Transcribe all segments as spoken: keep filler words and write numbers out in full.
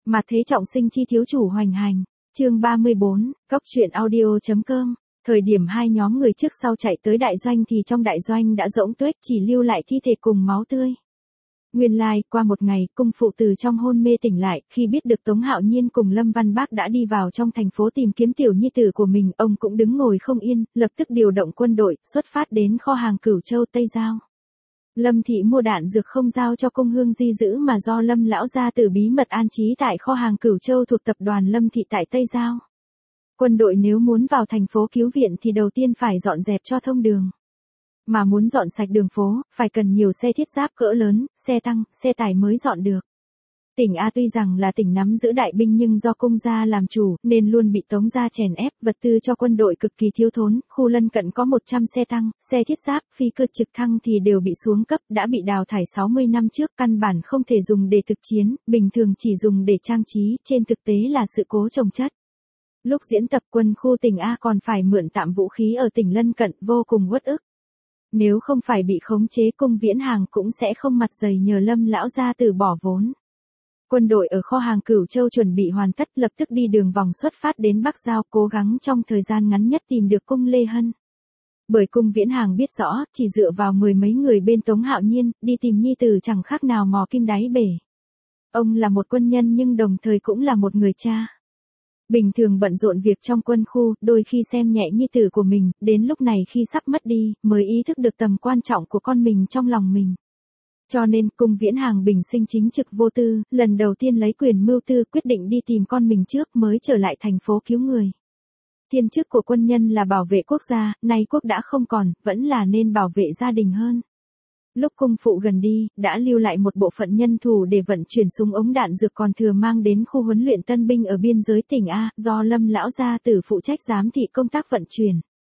Mặt thế trọng sinh chi thiếu chủ hoành hành. Chương ba mươi bốn, Cóc truyện audio.com. Thời điểm hai nhóm người trước sau chạy tới đại doanh thì trong đại doanh đã rỗng tuếch, chỉ lưu lại thi thể cùng máu tươi. Nguyên lai, like, qua một ngày, cung phụ từ trong hôn mê tỉnh lại, khi biết được Tống Hạo Nhiên cùng Lâm Văn Bác đã đi vào trong thành phố tìm kiếm tiểu nhi tử của mình, ông cũng đứng ngồi không yên, lập tức điều động quân đội, xuất phát đến kho hàng Cửu Châu Tây Giao. Lâm thị mua đạn dược không giao cho Cung Hương Di giữ mà do Lâm lão gia tử bí mật an trí tại kho hàng Cửu Châu thuộc tập đoàn Lâm thị tại Tây Giao. Quân đội nếu muốn vào thành phố cứu viện thì đầu tiên phải dọn dẹp cho thông đường. Mà muốn dọn sạch đường phố, phải cần nhiều xe thiết giáp cỡ lớn, xe tăng, xe tải mới dọn được. Tỉnh A tuy rằng là tỉnh nắm giữ đại binh nhưng do Cung gia làm chủ, nên luôn bị Tống gia chèn ép, vật tư cho quân đội cực kỳ thiếu thốn, khu lân cận có một trăm xe tăng, xe thiết giáp, phi cơ trực thăng thì đều bị xuống cấp, đã bị đào thải sáu mươi năm trước, căn bản không thể dùng để thực chiến, bình thường chỉ dùng để trang trí, trên thực tế là sự cố chồng chất. Lúc diễn tập quân khu tỉnh A còn phải mượn tạm vũ khí ở tỉnh lân cận, vô cùng uất ức. Nếu không phải bị khống chế, Cung Viễn Hàng cũng sẽ không mặt dày nhờ Lâm lão gia tử bỏ vốn. Quân đội ở kho hàng Cửu Châu chuẩn bị hoàn tất, lập tức đi đường vòng xuất phát đến Bắc Giao, cố gắng trong thời gian ngắn nhất tìm được Cung Lê Hân. Bởi Cung Viễn Hàng biết rõ, chỉ dựa vào mười mấy người bên Tống Hạo Nhiên, đi tìm nhi tử chẳng khác nào mò kim đáy bể. Ông là một quân nhân nhưng đồng thời cũng là một người cha. Bình thường bận rộn việc trong quân khu, đôi khi xem nhẹ nhi tử của mình, đến lúc này khi sắp mất đi, mới ý thức được tầm quan trọng của con mình trong lòng mình. Cho nên, Cung Viễn Hàng bình sinh chính trực vô tư, lần đầu tiên lấy quyền mưu tư quyết định đi tìm con mình trước mới trở lại thành phố cứu người. Thiên chức của quân nhân là bảo vệ quốc gia, nay quốc đã không còn, vẫn là nên bảo vệ gia đình hơn. Lúc cung phụ gần đi, đã lưu lại một bộ phận nhân thủ để vận chuyển súng ống đạn dược còn thừa mang đến khu huấn luyện tân binh ở biên giới tỉnh A, do Lâm lão gia tử phụ trách giám thị công tác vận chuyển.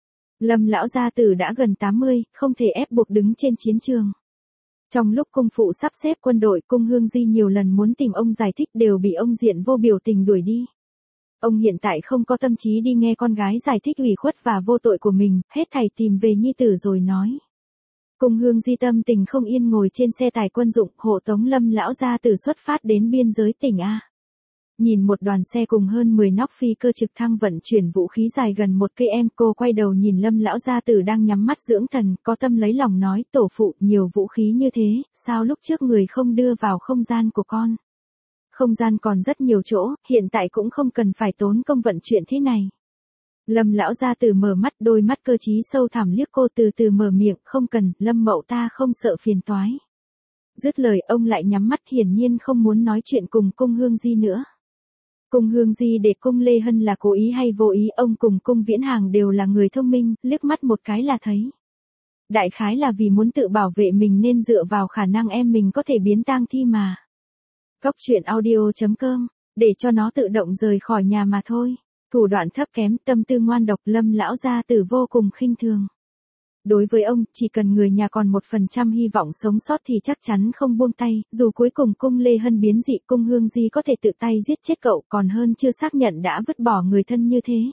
Lâm lão gia tử đã gần tám mươi, không thể ép buộc đứng trên chiến trường. Trong lúc cung phụ sắp xếp quân đội, Cung Hương Di nhiều lần muốn tìm ông giải thích đều bị ông Diện vô biểu tình đuổi đi. Ông hiện tại không có tâm trí đi nghe con gái giải thích ủy khuất và vô tội của mình, hết thảy tìm về nhi tử rồi nói. Cung Hương Di tâm tình không yên ngồi trên xe tải quân dụng, hộ tống Lâm lão gia tử xuất phát đến biên giới tỉnh A. Nhìn một đoàn xe cùng hơn mười nóc phi cơ trực thăng vận chuyển vũ khí dài gần một cây em, cô quay đầu nhìn Lâm lão gia tử đang nhắm mắt dưỡng thần, có tâm lấy lòng nói, tổ phụ, nhiều vũ khí như thế, sao lúc trước người không đưa vào không gian của con? Không gian còn rất nhiều chỗ, hiện tại cũng không cần phải tốn công vận chuyển thế này. Lâm lão gia tử mở mắt, đôi mắt cơ trí sâu thẳm liếc cô, từ từ mở miệng, không cần, Lâm mậu ta không sợ phiền toái. Dứt lời ông lại nhắm mắt, hiển nhiên không muốn nói chuyện cùng Cung Hương Di nữa. Cung Hương Di để Cung Lê Hân là cố ý hay vô ý, ông cùng Cung Viễn Hàng đều là người thông minh, liếc mắt một cái là thấy. Đại khái là vì muốn tự bảo vệ mình nên dựa vào khả năng em mình có thể biến tang thi mà. Cóc truyện audio.com, để cho nó tự động rời khỏi nhà mà thôi. Thủ đoạn thấp kém, tâm tư ngoan độc, Lâm lão gia tử vô cùng khinh thường. Đối với ông, chỉ cần người nhà còn một phần trăm hy vọng sống sót thì chắc chắn không buông tay, dù cuối cùng Cung Lê Hân biến dị, Cung Hương Di có thể tự tay giết chết cậu, còn hơn chưa xác nhận đã vứt bỏ người thân như thế.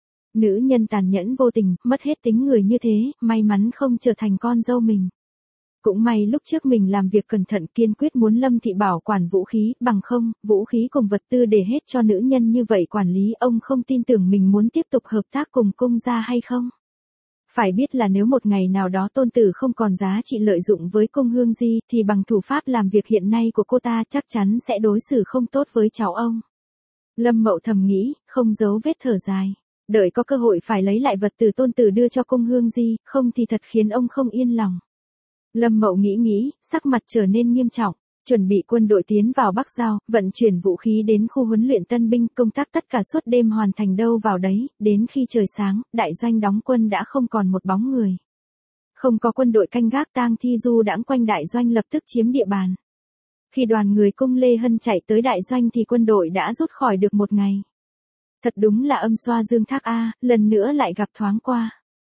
Nữ nhân tàn nhẫn vô tình, mất hết tính người như thế, may mắn không trở thành con dâu mình. Cũng may lúc trước mình làm việc cẩn thận, kiên quyết muốn Lâm thị bảo quản vũ khí, bằng không, vũ khí cùng vật tư để hết cho nữ nhân như vậy quản lý, ông không tin tưởng mình muốn tiếp tục hợp tác cùng Cung gia hay không. Phải biết là nếu một ngày nào đó tôn tử không còn giá trị lợi dụng với Cung Hương Di, thì bằng thủ pháp làm việc hiện nay của cô ta chắc chắn sẽ đối xử không tốt với cháu ông. Lâm Mậu thầm nghĩ, không giấu vết thở dài. Đợi có cơ hội phải lấy lại vật từ tôn tử đưa cho Cung Hương Di, không thì thật khiến ông không yên lòng. Lâm Mậu nghĩ nghĩ, sắc mặt trở nên nghiêm trọng. Chuẩn bị quân đội tiến vào Bắc Giao, vận chuyển vũ khí đến khu huấn luyện tân binh, công tác tất cả suốt đêm hoàn thành đâu vào đấy, đến khi trời sáng, đại doanh đóng quân đã không còn một bóng người. Không có quân đội canh gác, tang thi du đãng quanh đại doanh lập tức chiếm địa bàn. Khi đoàn người Cung Lê Hân chạy tới đại doanh thì quân đội đã rút khỏi được một ngày. Thật đúng là âm xoa dương thác A, lần nữa lại gặp thoáng qua.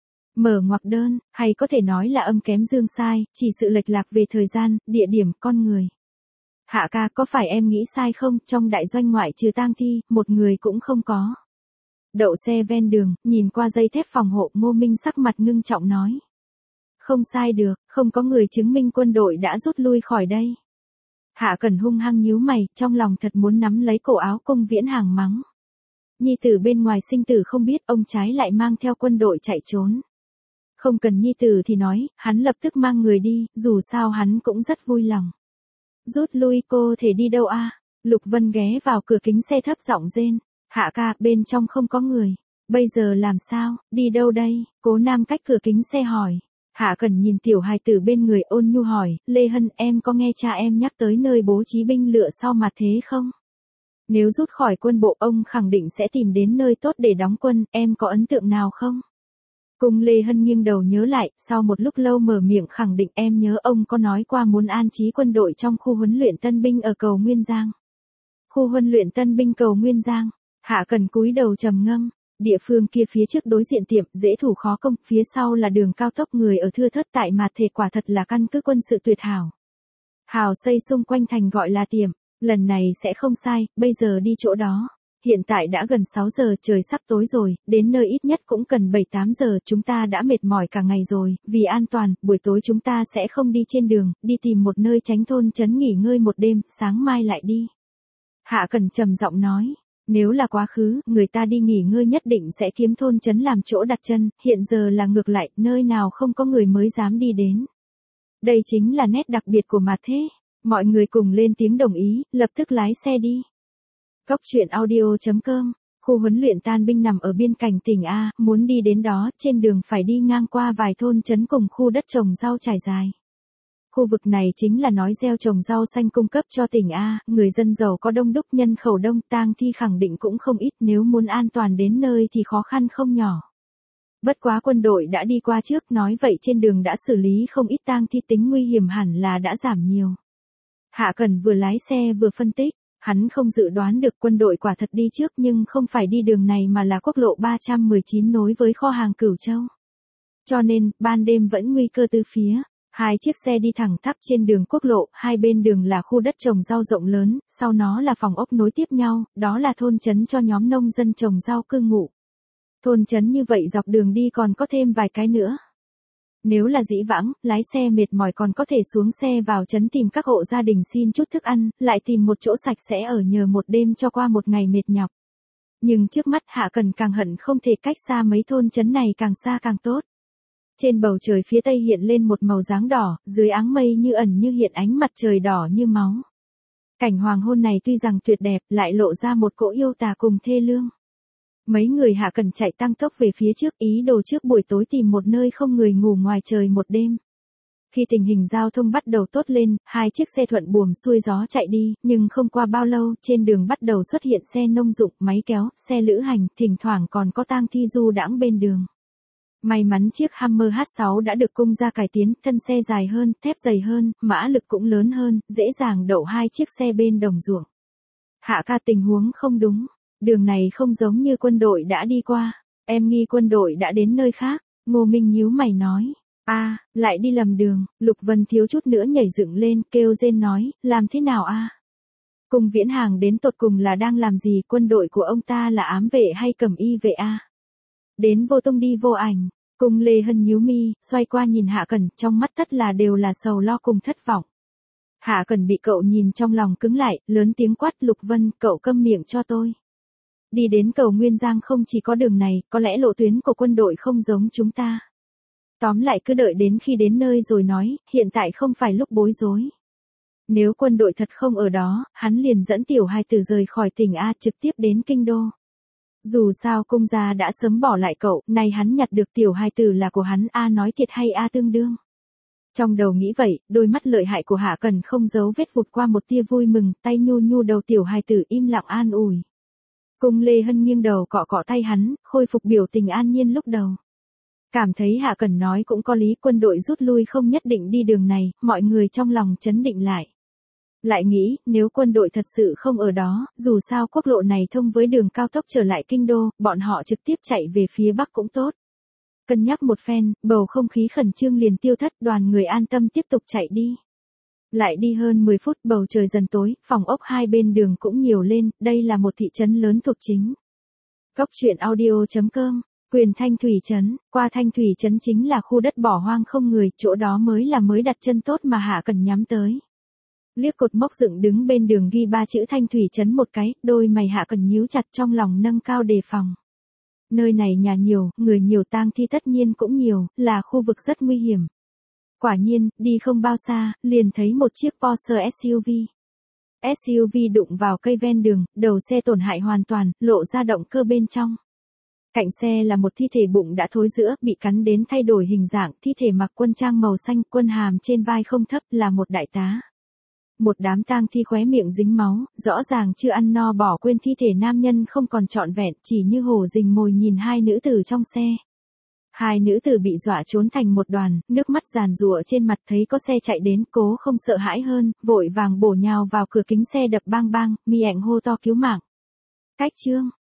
Mở ngoặc đơn, hay có thể nói là âm kém dương sai, chỉ sự lệch lạc về thời gian, địa điểm, con người. Hạ ca, có phải em nghĩ sai không, trong đại doanh ngoại trừ tang thi, một người cũng không có. Đậu xe ven đường, nhìn qua dây thép phòng hộ, Ngô Minh sắc mặt ngưng trọng nói. Không sai được, không có người chứng minh quân đội đã rút lui khỏi đây. Hạ Cẩn hung hăng nhíu mày, trong lòng thật muốn nắm lấy cổ áo Cung Viễn Hàng mắng. Nhi tử bên ngoài sinh tử không biết, ông trái lại mang theo quân đội chạy trốn. Không cần nhi tử thì nói, hắn lập tức mang người đi, dù sao hắn cũng rất vui lòng. Rút lui, cô thể đi đâu a? Lục Vân ghé vào cửa kính xe thấp giọng rên. Hạ ca, bên trong không có người. Bây giờ làm sao, đi đâu đây? Cố Nam cách cửa kính xe hỏi. Hạ Cẩn nhìn tiểu hài tử bên người ôn nhu hỏi, Lê Hân em có nghe cha em nhắc tới nơi bố trí binh lựa sau mặt thế không? Nếu rút khỏi quân bộ ông khẳng định sẽ tìm đến nơi tốt để đóng quân, em có ấn tượng nào không? Cung Lê Hân nghiêng đầu nhớ lại, sau một lúc lâu mở miệng khẳng định em nhớ ông có nói qua muốn an trí quân đội trong khu huấn luyện tân binh ở cầu Nguyên Giang. Khu huấn luyện tân binh cầu Nguyên Giang, Hạ Cẩn cúi đầu trầm ngâm, địa phương kia phía trước đối diện tiệm, dễ thủ khó công, phía sau là đường cao tốc người ở thưa thớt tại mặt thể quả thật là căn cứ quân sự tuyệt hảo. Hào xây xung quanh thành gọi là tiệm, lần này sẽ không sai, bây giờ đi chỗ đó. Hiện tại đã gần sáu giờ, trời sắp tối rồi, đến nơi ít nhất cũng cần bảy tám giờ, chúng ta đã mệt mỏi cả ngày rồi, vì an toàn, buổi tối chúng ta sẽ không đi trên đường, đi tìm một nơi tránh thôn trấn nghỉ ngơi một đêm, sáng mai lại đi. Hạ Cẩn trầm giọng nói, nếu là quá khứ, người ta đi nghỉ ngơi nhất định sẽ kiếm thôn trấn làm chỗ đặt chân, hiện giờ là ngược lại, nơi nào không có người mới dám đi đến. Đây chính là nét đặc biệt của mặt thế. Mọi người cùng lên tiếng đồng ý, lập tức lái xe đi. Cóc truyện audio chấm com, khu huấn luyện tan binh nằm ở biên cảnh tỉnh A, muốn đi đến đó, trên đường phải đi ngang qua vài thôn trấn cùng khu đất trồng rau trải dài. Khu vực này chính là nói gieo trồng rau xanh cung cấp cho tỉnh A, người dân giàu có đông đúc, nhân khẩu đông, tang thi khẳng định cũng không ít, nếu muốn an toàn đến nơi thì khó khăn không nhỏ. Bất quá quân đội đã đi qua trước, nói vậy trên đường đã xử lý không ít tang thi, tính nguy hiểm hẳn là đã giảm nhiều. Hạ Cẩn vừa lái xe vừa phân tích, hắn không dự đoán được quân đội quả thật đi trước nhưng không phải đi đường này mà là quốc lộ ba trăm mười chín nối với kho hàng Cửu Châu. Cho nên, ban đêm vẫn nguy cơ từ phía. Hai chiếc xe đi thẳng tắp trên đường quốc lộ, hai bên đường là khu đất trồng rau rộng lớn, sau nó là phòng ốc nối tiếp nhau, đó là thôn trấn cho nhóm nông dân trồng rau cư ngụ. Thôn trấn như vậy dọc đường đi còn có thêm vài cái nữa. Nếu là dĩ vãng, lái xe mệt mỏi còn có thể xuống xe vào trấn tìm các hộ gia đình xin chút thức ăn, lại tìm một chỗ sạch sẽ ở nhờ một đêm cho qua một ngày mệt nhọc. Nhưng trước mắt Hạ Cẩn càng hận không thể cách xa mấy thôn trấn này càng xa càng tốt. Trên bầu trời phía tây hiện lên một màu dáng đỏ, dưới áng mây như ẩn như hiện ánh mặt trời đỏ như máu. Cảnh hoàng hôn này tuy rằng tuyệt đẹp, lại lộ ra một cỗ yêu tà cùng thê lương. Mấy người Hạ Cẩn chạy tăng tốc về phía trước, ý đồ trước buổi tối tìm một nơi không người ngủ ngoài trời một đêm. Khi tình hình giao thông bắt đầu tốt lên, hai chiếc xe thuận buồm xuôi gió chạy đi, nhưng không qua bao lâu, trên đường bắt đầu xuất hiện xe nông dụng, máy kéo, xe lữ hành, thỉnh thoảng còn có tang thi du đãng bên đường. May mắn chiếc Hammer H sáu đã được cung ra cải tiến, thân xe dài hơn, thép dày hơn, mã lực cũng lớn hơn, dễ dàng đậu hai chiếc xe bên đồng ruộng. Hạ ca, tình huống không đúng. Đường này không giống như quân đội đã đi qua. Em nghi quân đội đã đến nơi khác. Ngô Minh nhíu mày nói. a à, lại đi lầm đường. Lục Vân thiếu chút nữa nhảy dựng lên, kêu rên nói, làm thế nào a? À? Cung Viễn Hàng đến tột cùng là đang làm gì, quân đội của ông ta là ám vệ hay cẩm y vệ a? À? Đến vô tung đi vô ảnh. Cung Lê Hân nhíu mi, xoay qua nhìn Hạ Cẩn, trong mắt tất là đều là sầu lo cùng thất vọng. Hạ Cẩn bị cậu nhìn trong lòng cứng lại, lớn tiếng quát, Lục Vân, cậu câm miệng cho tôi. Đi đến cầu Nguyên Giang không chỉ có đường này, có lẽ lộ tuyến của quân đội không giống chúng ta. Tóm lại cứ đợi đến khi đến nơi rồi nói, hiện tại không phải lúc bối rối. Nếu quân đội thật không ở đó, hắn liền dẫn tiểu hài tử rời khỏi tỉnh A trực tiếp đến kinh đô. Dù sao cung gia đã sớm bỏ lại cậu, nay hắn nhặt được tiểu hài tử là của hắn, A nói thiệt hay A tương đương. Trong đầu nghĩ vậy, đôi mắt lợi hại của Hạ Cẩn không giấu vết vụt qua một tia vui mừng, tay nhu nhu đầu tiểu hài tử im lặng an ủi. Cung Lê Hân nghiêng đầu cọ cọ tay hắn, khôi phục biểu tình an nhiên lúc đầu. Cảm thấy Hạ Cẩn nói cũng có lý, quân đội rút lui không nhất định đi đường này, mọi người trong lòng chấn định lại. Lại nghĩ, nếu quân đội thật sự không ở đó, dù sao quốc lộ này thông với đường cao tốc trở lại kinh đô, bọn họ trực tiếp chạy về phía bắc cũng tốt. Cân nhắc một phen, bầu không khí khẩn trương liền tiêu thất, đoàn người an tâm tiếp tục chạy đi. Lại đi hơn mười phút, bầu trời dần tối, phòng ốc hai bên đường cũng nhiều lên, đây là một thị trấn lớn thuộc chính. Cóc truyện audio chấm com, Quyền Thanh Thủy Trấn, qua Thanh Thủy Trấn chính là khu đất bỏ hoang không người, chỗ đó mới là mới đặt chân tốt mà Hạ Cẩn nhắm tới. Liếc cột mốc dựng đứng bên đường ghi ba chữ Thanh Thủy Trấn một cái, đôi mày Hạ Cần nhíu chặt, trong lòng nâng cao đề phòng. Nơi này nhà nhiều, người nhiều, tang thi tất nhiên cũng nhiều, là khu vực rất nguy hiểm. Quả nhiên, đi không bao xa, liền thấy một chiếc Porsche ét u vê. ét u vê đụng vào cây ven đường, đầu xe tổn hại hoàn toàn, lộ ra động cơ bên trong. Cạnh xe là một thi thể bụng đã thối rữa, bị cắn đến thay đổi hình dạng, thi thể mặc quân trang màu xanh, quân hàm trên vai không thấp, là một đại tá. Một đám tang thi khóe miệng dính máu, rõ ràng chưa ăn no bỏ quên thi thể nam nhân không còn trọn vẹn, chỉ như hổ rình mồi nhìn hai nữ tử trong xe. Hai nữ tử bị dọa trốn thành một đoàn, nước mắt giàn giụa trên mặt, thấy có xe chạy đến, cố không sợ hãi hơn, vội vàng bổ nhào vào cửa kính xe đập bang bang, mi ảnh hô to cứu mạng. Cách chương